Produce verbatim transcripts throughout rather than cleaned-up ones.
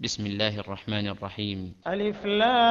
بسم الله الرحمن الرحيم. ألف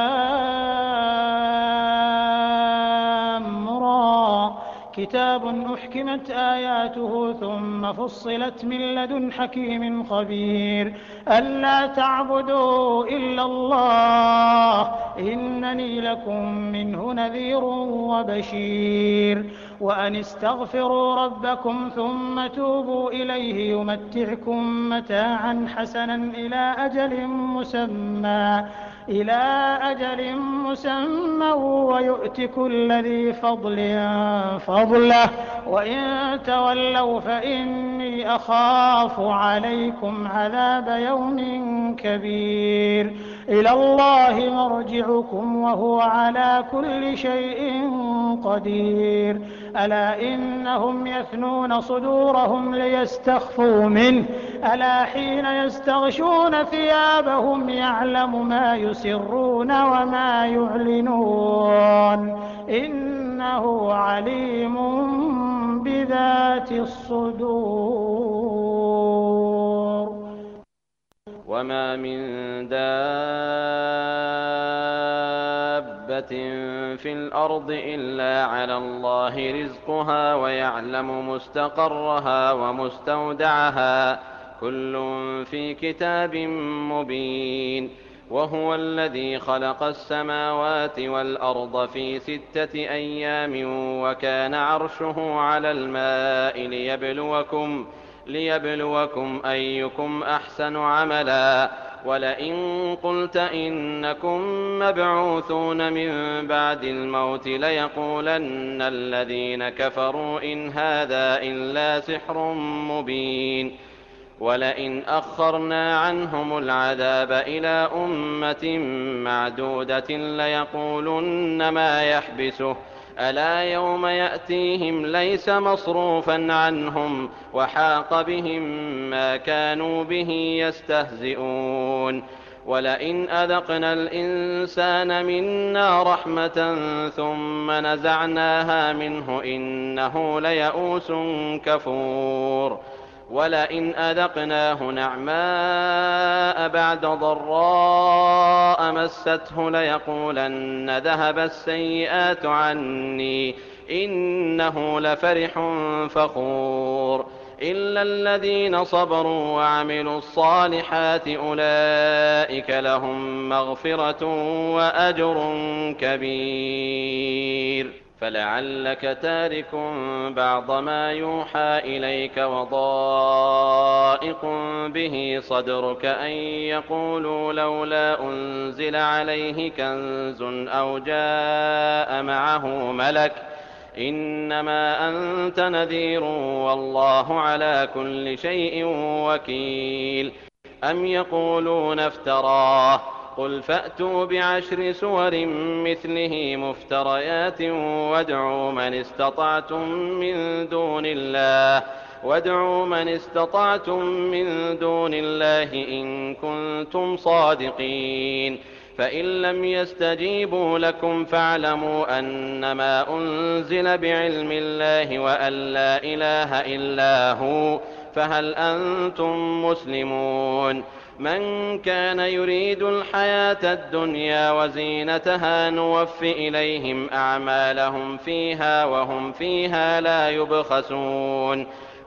لام را كتاب أحكمت آياته ثم فصلت من لدن حكيم خبير ألا تعبدوا إلا الله إنني لكم منه نذير وبشير وأن استغفروا ربكم ثم توبوا إليه يمتعكم متاعا حسنا إلى أجل مسمى إلى أجل مسمى ويؤت كل ذي فضل فضله وإن تولوا فإني أخاف عليكم عذاب يوم كبير إلى الله مرجعكم وهو على كل شيء قدير ألا إنهم يثنون صدورهم ليستخفوا منه ألا حين يستغشون ثيابهم يعلم ما يسرون وما يعلنون إنه عليم بذات الصدور. وما من دابة في الأرض إلا على الله رزقها ويعلم مستقرها ومستودعها كل في كتاب مبين. وهو الذي خلق السماوات والأرض في ستة أيام وكان عرشه على الماء ليبلوكم ليبلوكم أيكم أحسن عملا. ولئن قلت إنكم مبعوثون من بعد الموت ليقولن الذين كفروا إن هذا إلا سحر مبين. ولئن أخرنا عنهم العذاب إلى أمة معدودة ليقولن ما يحبسه ألا يوم يأتيهم ليس مصروفا عنهم وحاق بهم ما كانوا به يستهزئون. ولئن أذقنا الإنسان منا رحمة ثم نزعناها منه إنه ليئوس كفور. ولئن أذقناه نعماء بعد ضراء مسته ليقولن ذهب السيئات عني إنه لفرح فخور. إلا الذين صبروا وعملوا الصالحات أولئك لهم مغفرة وأجر كبير. فلعلك تارك بعض ما يوحى إليك وضائق به صدرك أن يقولوا لولا أنزل عليه كنز أو جاء معه ملك إنما أنت نذير والله على كل شيء وكيل. أم يقولون افتراه قل فأتوا بعشر سور مثله مفتريات وادعوا من استطعتم من دون الله وادعوا من استطعتم من دون الله إن كنتم صادقين. فإن لم يستجيبوا لكم فاعلموا أنما أنزل بعلم الله وأن لا إله إلا هو فهل أنتم مسلمون. من كان يريد الحياة الدنيا وزينتها نوف إليهم أعمالهم فيها وهم فيها لا يبخسون.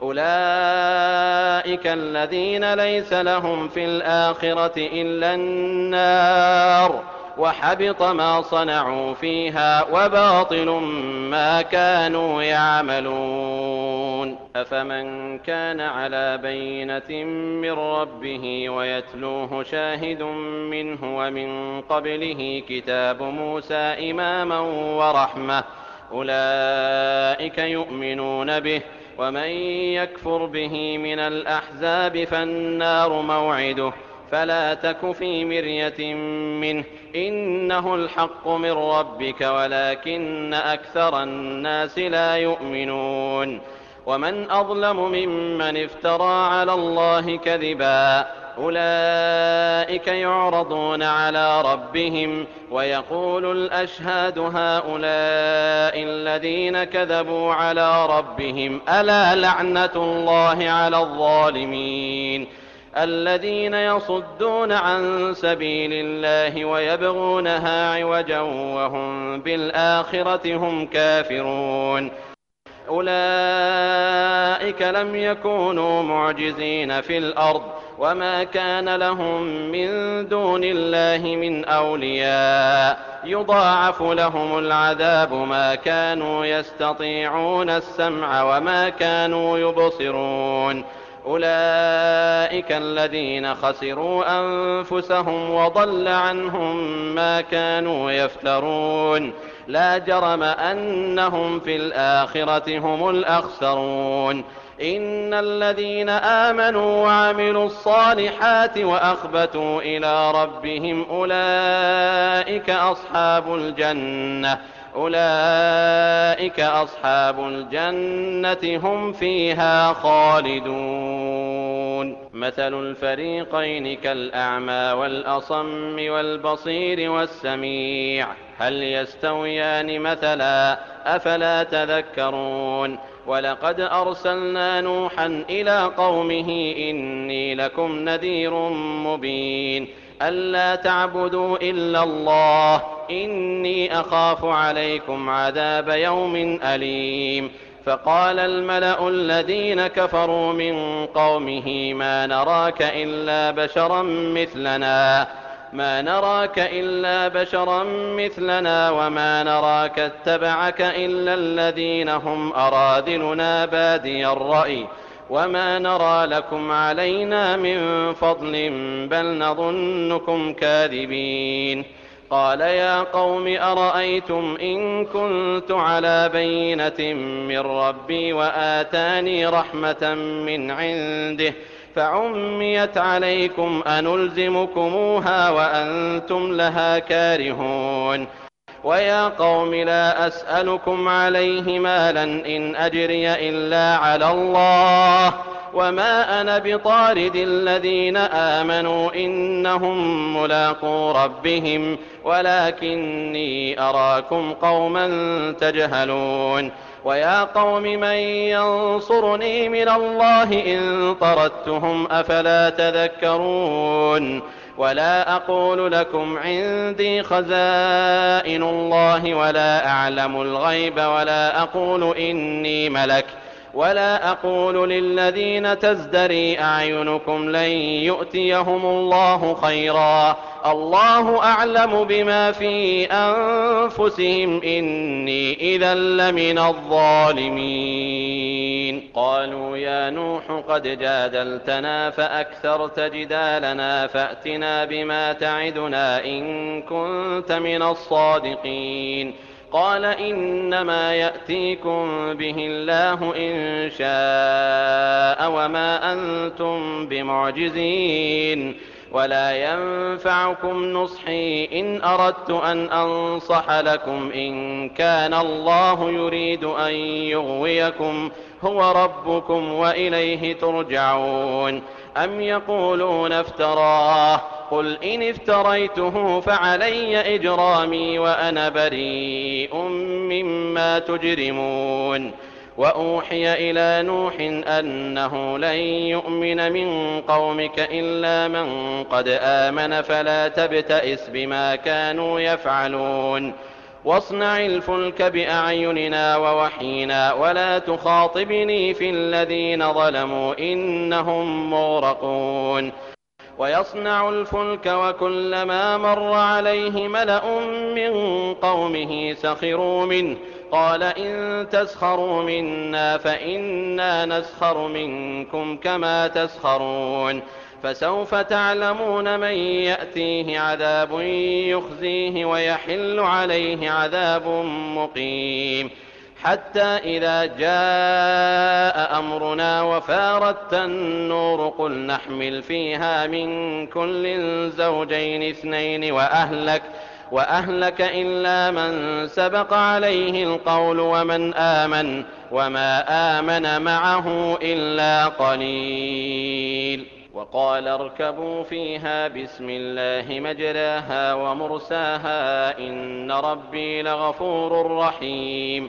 أولئك الذين ليس لهم في الآخرة إلا النار وحبط ما صنعوا فيها وباطل ما كانوا يعملون. أفمن كان على بينة من ربه ويتلوه شاهد منه ومن قبله كتاب موسى إماما ورحمة أولئك يؤمنون به. ومن يكفر به من الأحزاب فالنار موعده فلا تك في مرية منه إنه الحق من ربك ولكن أكثر الناس لا يؤمنون. ومن أظلم ممن افترى على الله كذبا أولئك يعرضون على ربهم ويقول الأشهاد هؤلاء الذين كذبوا على ربهم ألا لعنة الله على الظالمين. الذين يصدون عن سبيل الله ويبغونها عوجا وهم بالآخرة هم كافرون أولئك لم يكونوا معجزين في الأرض وما كان لهم من دون الله من أولياء يضاعف لهم العذاب ما كانوا يستطيعون السمع وما كانوا يبصرون أولئك الذين خسروا أنفسهم وضل عنهم ما كانوا يفترون لا جرم أنهم في الآخرة هم الأخسرون إن الذين آمنوا وعملوا الصالحات وأخبتوا إلى ربهم أولئك أصحاب الجنة أولئك أصحاب الجنة هم فيها خالدون مثل الفريقين كالأعمى والأصم والبصير والسميع هل يستويان مثلا أفلا تذكرون ولقد أرسلنا نوحا إلى قومه إني لكم نذير مبين ألا تعبدوا إلا الله إني أخاف عليكم عذاب يوم أليم فقال الملأ الذين كفروا من قومه ما نراك إلا بشرا مثلنا ما نراك إلا بشرا مثلنا وما نراك اتبعك إلا الذين هم أراذلنا بادي الرأي وما نرى لكم علينا من فضل بل نظنكم كاذبين قال يا قوم أرأيتم إن كنت على بينة من ربي وآتاني رحمة من عنده فعميت عليكم أنلزمكموها وأنتم لها كارهون ويا قوم لا أسألكم عليه مالا إن أجري إلا على الله وما أنا بطارد الذين آمنوا إنهم ملاقو ربهم ولكني أراكم قوما تجهلون ويا قوم من ينصرني من الله إن طردتهم أفلا تذكرون ولا أقول لكم عندي خزائن الله ولا أعلم الغيب ولا أقول إني ملك ولا أقول للذين تزدري أعينكم لن يؤتيهم الله خيرا الله أعلم بما في أنفسهم إني إذا لمن الظالمين قالوا يا نوح قد جادلتنا فأكثرت جدالنا فأتنا بما تعدنا إن كنت من الصادقين قال إنما يأتيكم به الله إن شاء وما أنتم بمعجزين ولا ينفعكم نصحي إن أردت أن أنصح لكم إن كان الله يريد أن يغويكم هو ربكم وإليه ترجعون أم يقولون افتراه قل إن افتريته فعلي إجرامي وأنا بريء مما تجرمون وأوحي إلى نوح أنه لن يؤمن من قومك إلا من قد آمن فلا تبتئس بما كانوا يفعلون واصنع الفلك بأعيننا ووحينا ولا تخاطبني في الذين ظلموا إنهم مغرقون ويصنع الفلك وكلما مر عليه ملأ من قومه سخروا منه قال إن تسخروا منا فإنا نسخر منكم كما تسخرون فسوف تعلمون من يأتيه عذاب يخزيه ويحل عليه عذاب مقيم حتى إذا جاء أمرنا وفارت النور قل نحمل فيها من كل زوجين اثنين وأهلك وأهلك إلا من سبق عليه القول ومن آمن وما آمن معه إلا قليل وقال اركبوا فيها بسم الله مجراها ومرساها إن ربي لغفور رحيم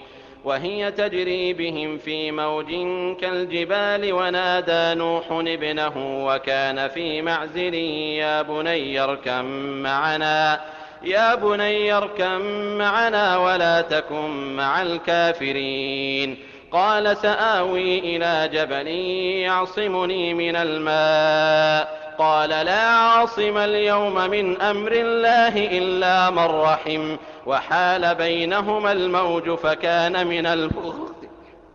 وهي تجري بهم في موج كالجبال ونادى نوح ابنه وكان في معزل يا بني اركب معنا يا بني اركب معنا ولا تكن مع الكافرين قال سآوي إلى جبل يعصمني من الماء قال لا عاصم اليوم من أمر الله إلا من رحم وحال بينهما الموج فكان من المغرقين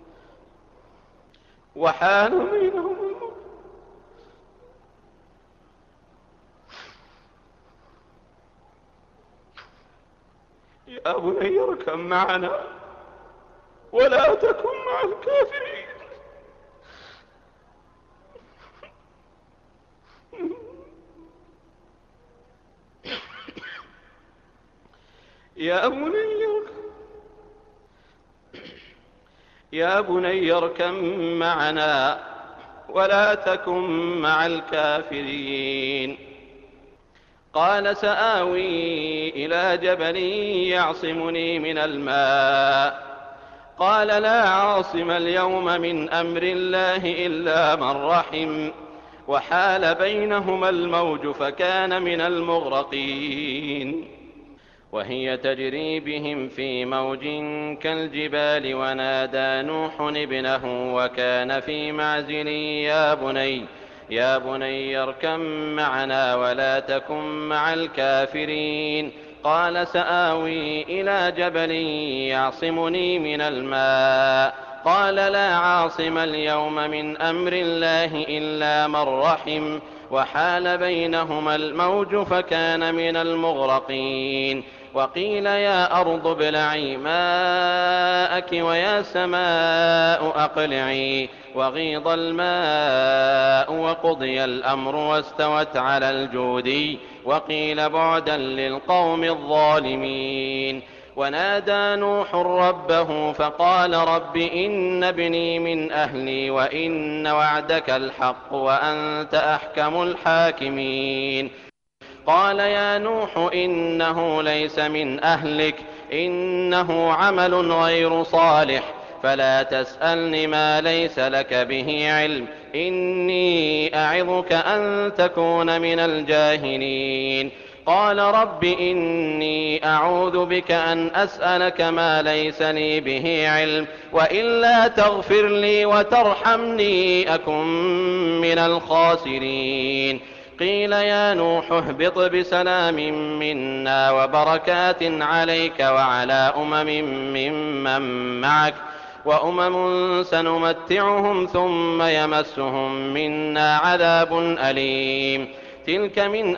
وحال بينهما الموج يا بني اركب معنا ولا تكن مع الكافرين يا بني يا بني اركب معنا ولا تكن مع الكافرين قال سآوي إلى جبل يعصمني من الماء قال لا عاصم اليوم من أمر الله إلا من رحم وحال بينهما الموج فكان من المغرقين وهي تجري بهم في موج كالجبال ونادى نوح ابنه وكان في معزل يا بني يا بني اركب معنا ولا تكن مع الكافرين قال سآوي إلى جبل يعصمني من الماء قال لا عاصم اليوم من أمر الله إلا من رحم وحال بينهما الموج فكان من المغرقين وقيل يا أرض ابلعي ماءك ويا سماء أقلعي وغيض الماء وقضي الأمر واستوت على الجودي وقيل بعدا للقوم الظالمين ونادى نوح ربه فقال رب إن ابني من أهلي وإن وعدك الحق وأنت أحكم الحاكمين قال يا نوح إنه ليس من أهلك إنه عمل غير صالح فلا تسألني ما ليس لك به علم إني أعظك أن تكون من الجاهلين قال رب إني أعوذ بك أن أسألك ما ليس لي به علم وإلا تغفر لي وترحمني أكن من الخاسرين قيل يا نوح اهبط بسلام منا وبركات عليك وعلى أمم ممن معك وأمم سنمتعهم ثم يمسهم منا عذاب أليم تلك من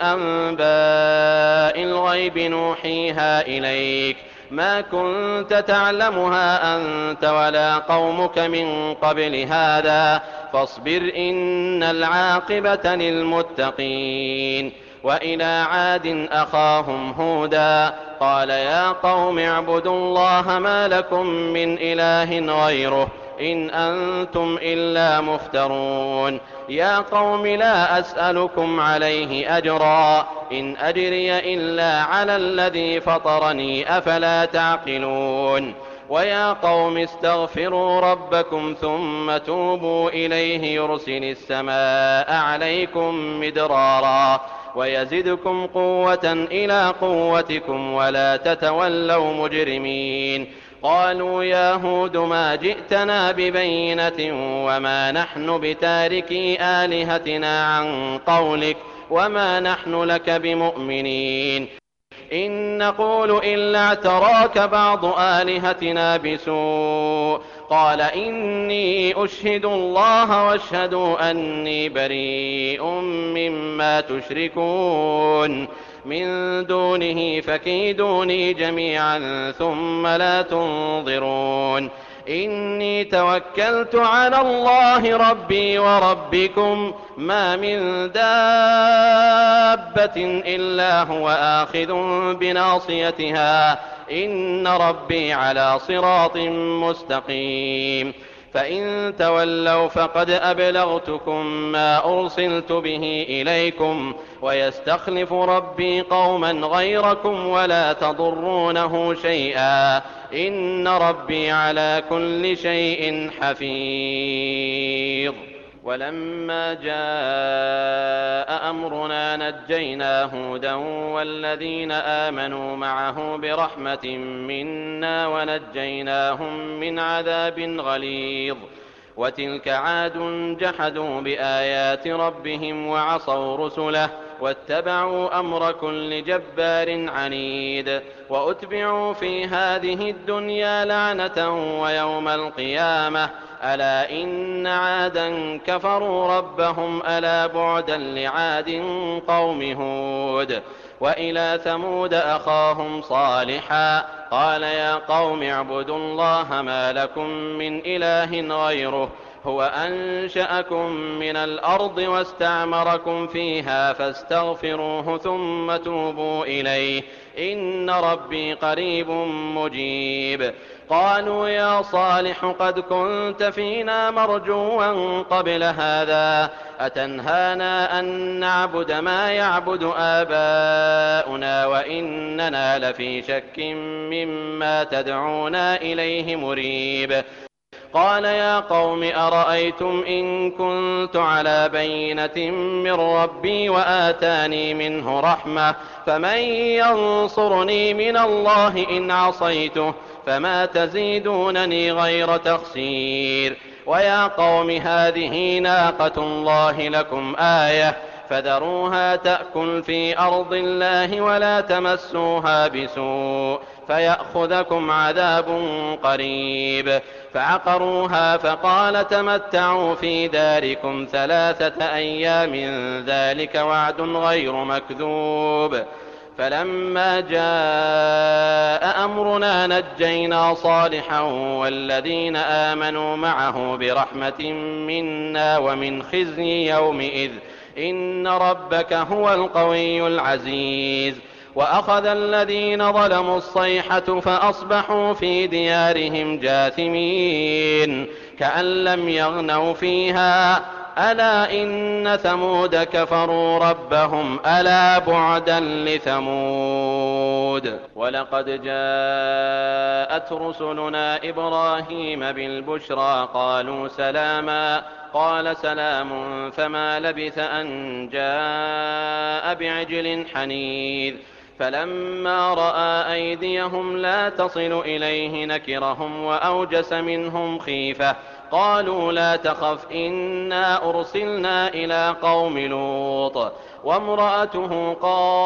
أنباء الغيب نوحيها إليك ما كنت تعلمها أنت ولا قومك من قبل هذا فاصبر إن العاقبة للمتقين وإلى عاد أخاهم هودا قال يا قوم اعبدوا الله ما لكم من إله غيره إن أنتم إلا مفترون يا قوم لا أسألكم عليه أجرا إن أجري إلا على الذي فطرني أفلا تعقلون ويا قوم استغفروا ربكم ثم توبوا إليه يرسل السماء عليكم مدرارا ويزدكم قوة إلى قوتكم ولا تتولوا مجرمين قالوا يا هود ما جئتنا ببينة وما نحن بتاركي آلهتنا عن قولك وما نحن لك بمؤمنين إن نقول إلا اعتراك بعض آلهتنا بسوء قال إني أشهد الله واشهدوا أني بريء مما تشركون من دونه فكيدوني جميعا ثم لا تنظرون إني توكلت على الله ربي وربكم ما من دابة إلا هو آخذ بناصيتها إن ربي على صراط مستقيم فإن تولوا فقد أبلغتكم ما أرسلت به إليكم ويستخلف ربي قوما غيركم ولا تضرونه شيئا إن ربي على كل شيء حفيظ. ولما جاء أمرنا نجينا هودا والذين آمنوا معه برحمة منا ونجيناهم من عذاب غليظ. وتلك عاد جحدوا بآيات ربهم وعصوا رسله واتبعوا أمر كل جبار عنيد. وأتبعوا في هذه الدنيا لعنة ويوم القيامة ألا إن عادا كفروا ربهم ألا بعدا لعاد قوم هود. وإلى ثمود أخاهم صالحا قال يا قوم اعبدوا الله ما لكم من إله غيره هو أنشأكم من الأرض واستعمركم فيها فاستغفروه ثم توبوا إليه إن ربي قريب مجيب. قالوا يا صالح قد كنت فينا مرجوا قبل هذا أتنهانا أن نعبد ما يعبد آباؤنا وإننا لفي شك مما تدعونا إليه مريب. قال يا قوم أرأيتم إن كنت على بينة من ربي وآتاني منه رحمة فمن ينصرني من الله إن عصيته فما تزيدونني غير تخسير. ويا قوم هذه ناقة الله لكم آية فذروها تأكل في أرض الله ولا تمسوها بسوء فيأخذكم عذاب قريب. فعقروها فقال تمتعوا في داركم ثلاثة أيام ذلك وعد غير مكذوب. فلما جاء أمرنا نجينا صالحا والذين آمنوا معه برحمة منا ومن خزي يومئذ إن ربك هو القوي العزيز. وأخذ الذين ظلموا الصيحة فأصبحوا في ديارهم جاثمين كأن لم يغنوا فيها ألا إن ثمود كفروا ربهم ألا بعدا لثمود. ولقد جاءت رسلنا إبراهيم بالبشرى قالوا سلاما قال سلام فما لبث أن جاء بعجل حنيذ. فلما رأى أيديهم لا تصل إليه نكرهم وأوجس منهم خيفة قالوا لا تخف إنا أرسلنا إلى قوم لوط وامرأته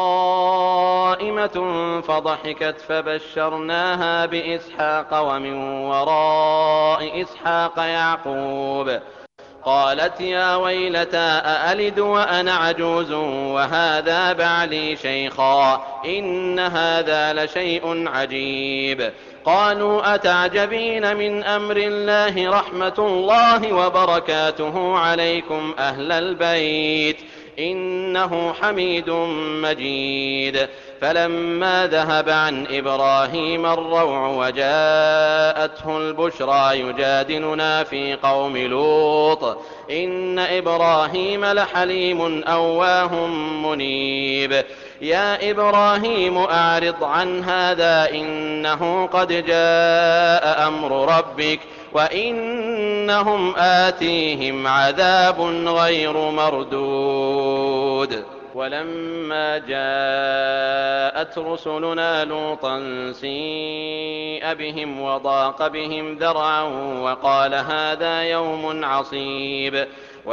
قائمة فضحكت فبشرناها بإسحاق ومن وراء إسحاق يعقوب. قالت يا ويلتى أألد وأنا عجوز وهذا بعلي شيخا إن هذا لشيء عجيب. قالوا أتعجبين من أمر الله رحمة الله وبركاته عليكم أهل البيت إنه حميد مجيد. فلما ذهب عن إبراهيم الروع وجاءته البشرى يجادلنا في قوم لوط إن إبراهيم لحليم أواه منيب. يا إبراهيم أعرض عن هذا إنه قد جاء أمر ربك وإنهم آتيهم عذاب غير مردود. ولما جاءت رسلنا لوطا سيء بهم وضاق بهم ذرعا وقال هذا يوم عصيب.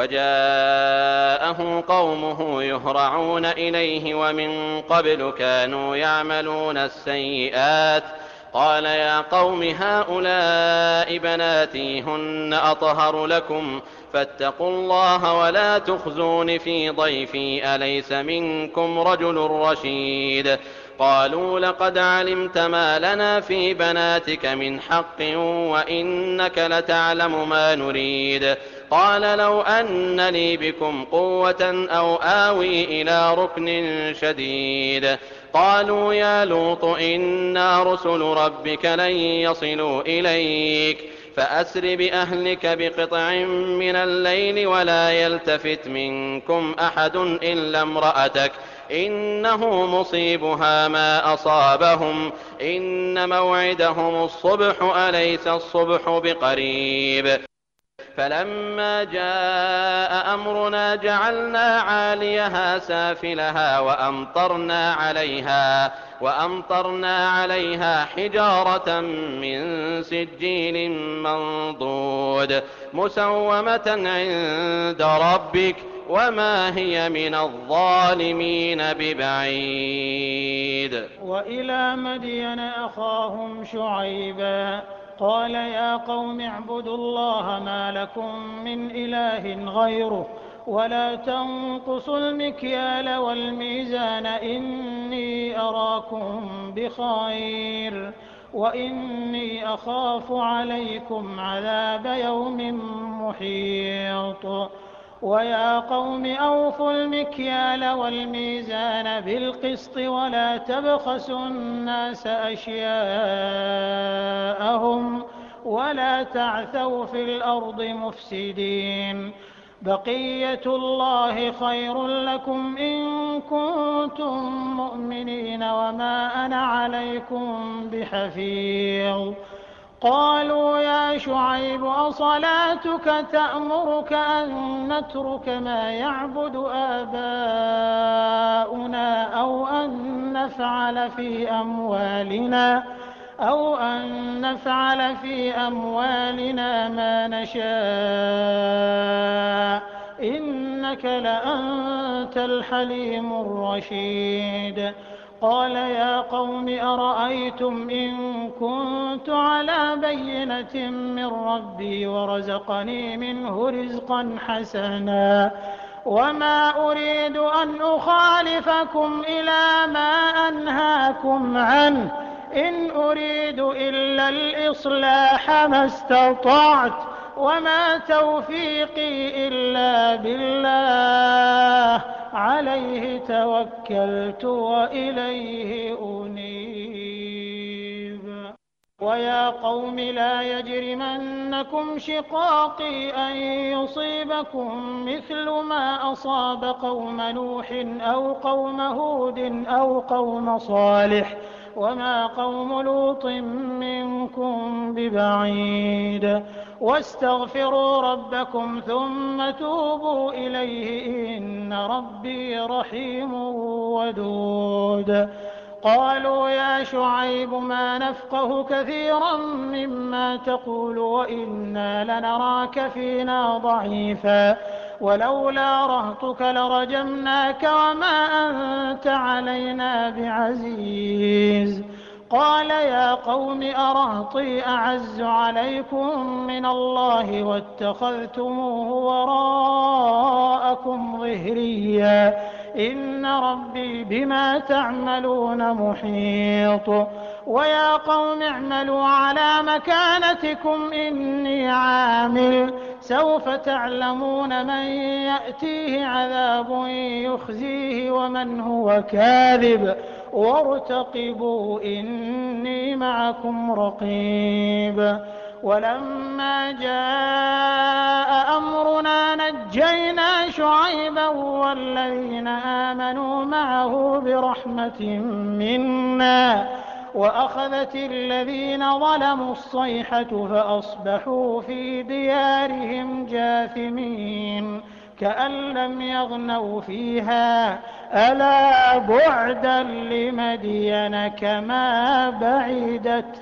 وجاءه قومه يهرعون إليه ومن قبل كانوا يعملون السيئات قال يا قوم هؤلاء بناتي هن أطهر لكم فاتقوا الله ولا تخزون في ضيفي أليس منكم رجل رشيد. قالوا لقد علمت ما لنا في بناتك من حق وإنك لتعلم ما نريد. قال لو أن لي بكم قوة أو آوي إلى ركن شديد. قالوا يا لوط إنا رسل ربك لن يصلوا إليك فأسر بأهلك بقطع من الليل ولا يلتفت منكم أحد إلا امرأتك إنه مصيبها ما أصابهم إن موعدهم الصبح أليس الصبح بقريب فلما جاء أمرنا جعلنا عاليها سافلها وأمطرنا عليها وأمطرنا عليها حجارة من سجيل منضود مسومة عند ربك وما هي من الظالمين ببعيد. وإلى مدين أخاهم شعيبا قال يا قوم اعبدوا الله ما لكم من إله غيره ولا تنقصوا المكيال والميزان إني أراكم بخير وإني أخاف عليكم عذاب يوم محيط. ويا قوم أوفوا المكيال والميزان بالقسط ولا تبخسوا الناس أشياءهم ولا تعثوا في الأرض مفسدين بقية الله خير لكم إن كنتم مؤمنين وما أنا عليكم بحفيظ. قالوا يا شعيب أصلاتك تأمرك أن نترك ما يعبد آباؤنا أو أن نفعل في أموالنا أو أن نفعل في أموالنا ما نشاء إنك لأنت الحليم الرشيد. قال يا قوم أرأيتم إن كنت على بينة من ربي ورزقني منه رزقا حسنا وما أريد أن أخالفكم إلى ما أنهاكم عنه إن أريد إلا الإصلاح ما استطعت وما توفيقي إلا بالله عليه توكلت وإليه أنيب. ويا قوم لا يجرمنكم شقاقي أن يصيبكم مثل ما أصاب قوم نوح أو قوم هود أو قوم صالح وما قوم لوط منكم ببعيد واستغفروا ربكم ثم توبوا إليه إن ربي رحيم ودود. قالوا يا شعيب ما نفقه كثيرا مما تقول وإنا لنراك فينا ضعيفا ولولا رهطك لرجمناك وما أنت علينا بعزيز. قال يا قوم أرهطي أعز عليكم من الله واتخذتموه وراءكم ظهريا إن ربي بما تعملون محيط. ويا قوم اعملوا على مكانتكم إني عامل سوف تعلمون من يأتيه عذاب يخزيه ومن هو كاذب وارتقبوا إني معكم رقيب. ولما جاء أمرنا نجينا شعيبا والذين آمنوا معه برحمة منا وأخذت الذين ظلموا الصيحة فأصبحوا في ديارهم جاثمين كأن لم يغنوا فيها ألا بعدا لمدين كما بعدت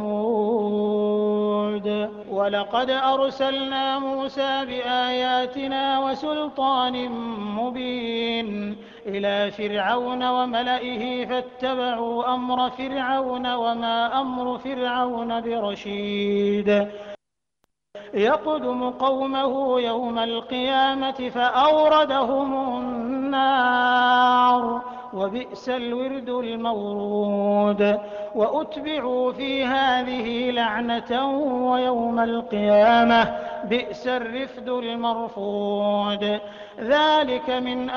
ثمود. ولقد أرسلنا موسى بآياتنا وسلطان مبين إلى فرعون وملئه فاتبعوا أمر فرعون وما أمر فرعون برشيد يقدم قومه يوم القيامة فأوردهم النار وبئس الورد المورود. وأتبعوا في هذه لعنة ويوم القيامة بئس الرفد المرفود. ذلك من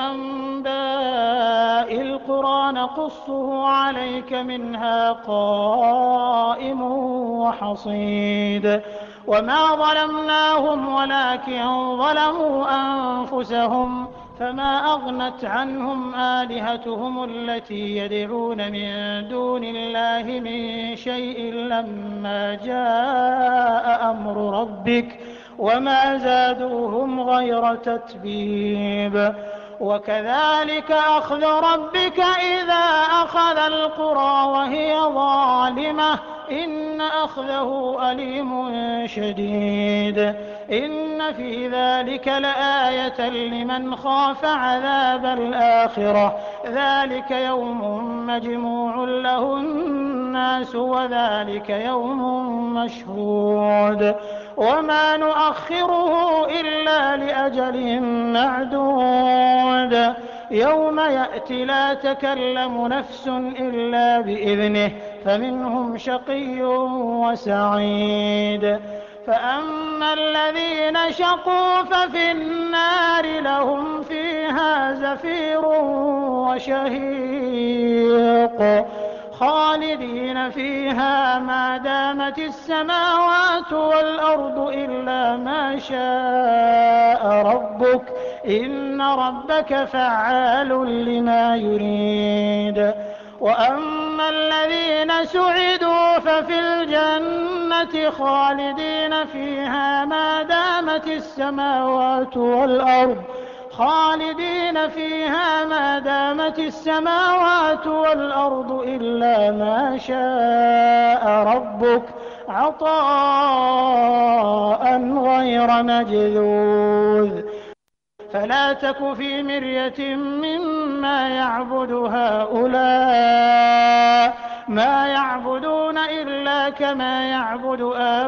أنباء القرى نقصه عليك منها قائم وحصيد. وما ظلمناهم ولكن ظلموا أنفسهم فما أغنت عنهم آلهتهم التي يدعون من دون الله من شيء لما جاء أمر ربك وما زادوهم غير تتبيب وكذلك أخذ ربك إذا أخذ القرى وهي ظالمة إن أخذه أليم شديد إن في ذلك لآية لمن خاف عذاب الآخرة ذلك يوم مجموع له الناس وذلك يوم مشهود وما نؤخره إلا لأجل معدود يوم يأتي لا تكلم نفس إلا بإذنه فمنهم شقي وسعيد فأما الذين شقوا ففي النار لهم فيها زفير وشهيق خالدين فيها ما دامت السماوات والأرض إلا ما شاء ربك إن ربك فعال لما يريد وأما الذين سعدوا ففي الجنة خالدين فيها ما دامت السماوات والأرض خالدين فيها ما دامت السماوات والأرض إلا ما شاء ربك عطاء غير مجذوذ فلا تك في مرية مما يعبد هؤلاء ما يعبدون إلا كما يعبد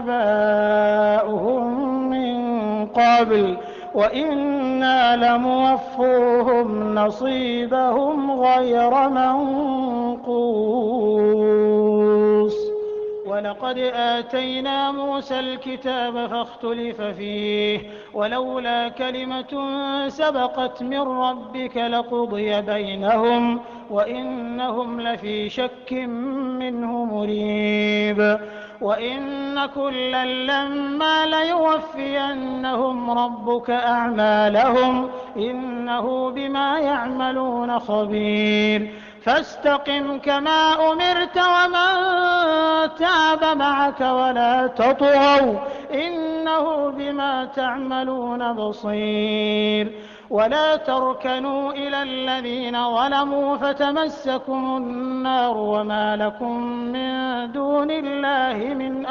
آباؤهم من قبل وإنا لموفوهم نصيبهم غير منقوص ولقد آتينا موسى الكتاب فاختلف فيه ولولا كلمة سبقت من ربك لقضي بينهم وإنهم لفي شك منه مريب وإن كلا لما ليوفينهم ربك أعمالهم إنه بما يعملون خبير فاستقم كما أمرت ومن تاب معك ولا تطغوا إنه بما تعملون بصير ولا تركنوا إلى الذين ظلموا فتمسكم النار وما لكم من دون الله من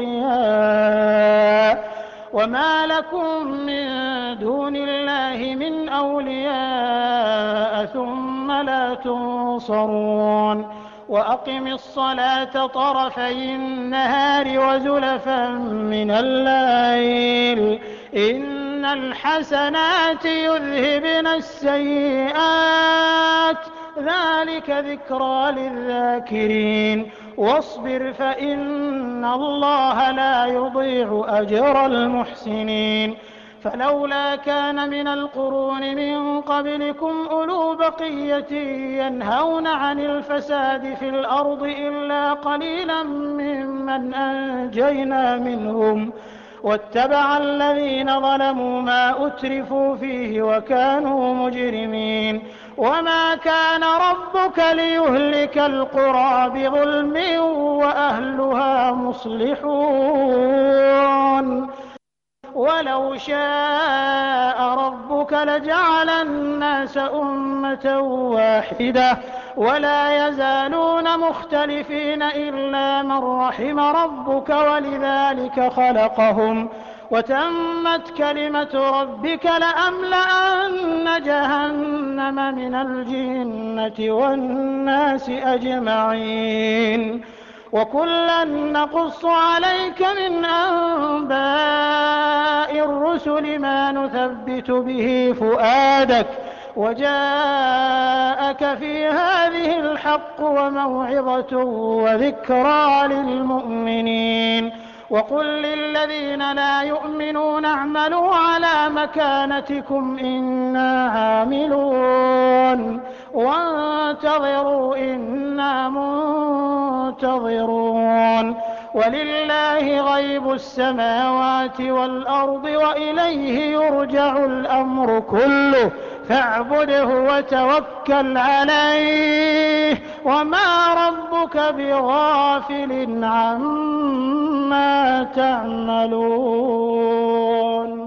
أولياء وما لكم من دون الله من أولياء ثم لا تنصرون وأقم الصلاة طرفي النهار وزلفا من الليل إن الحسنات يذهبن السيئات ذلك ذكرى للذاكرين واصبر فإن الله لا يضيع أجر المحسنين فلولا كان من القرون من قبلكم أولو بقية ينهون عن الفساد في الأرض إلا قليلا ممن أنجينا منهم واتبع الذين ظلموا ما أترفوا فيه وكانوا مجرمين وما كان ربك ليهلك القرى بظلم وأهلها مصلحون ولو شاء ربك لجعل الناس أمة واحدة ولا يزالون مختلفين إلا من رحم ربك ولذلك خلقهم وتمت كلمة ربك لأملأن جهنم من الجنة والناس أجمعين وكلا نقص عليك من أنباء الرسل ما نثبت به فؤادك وجاءك في هذه الحق وموعظة وذكرى للمؤمنين وقل للذين لا يؤمنون اعملوا على مكانتكم إنا عاملون وانتظروا إنا منتظرون ولله غيب السماوات والأرض وإليه يرجع الأمر كله فاعبده وتوكل عليه وما ربك بغافل عما تعملون.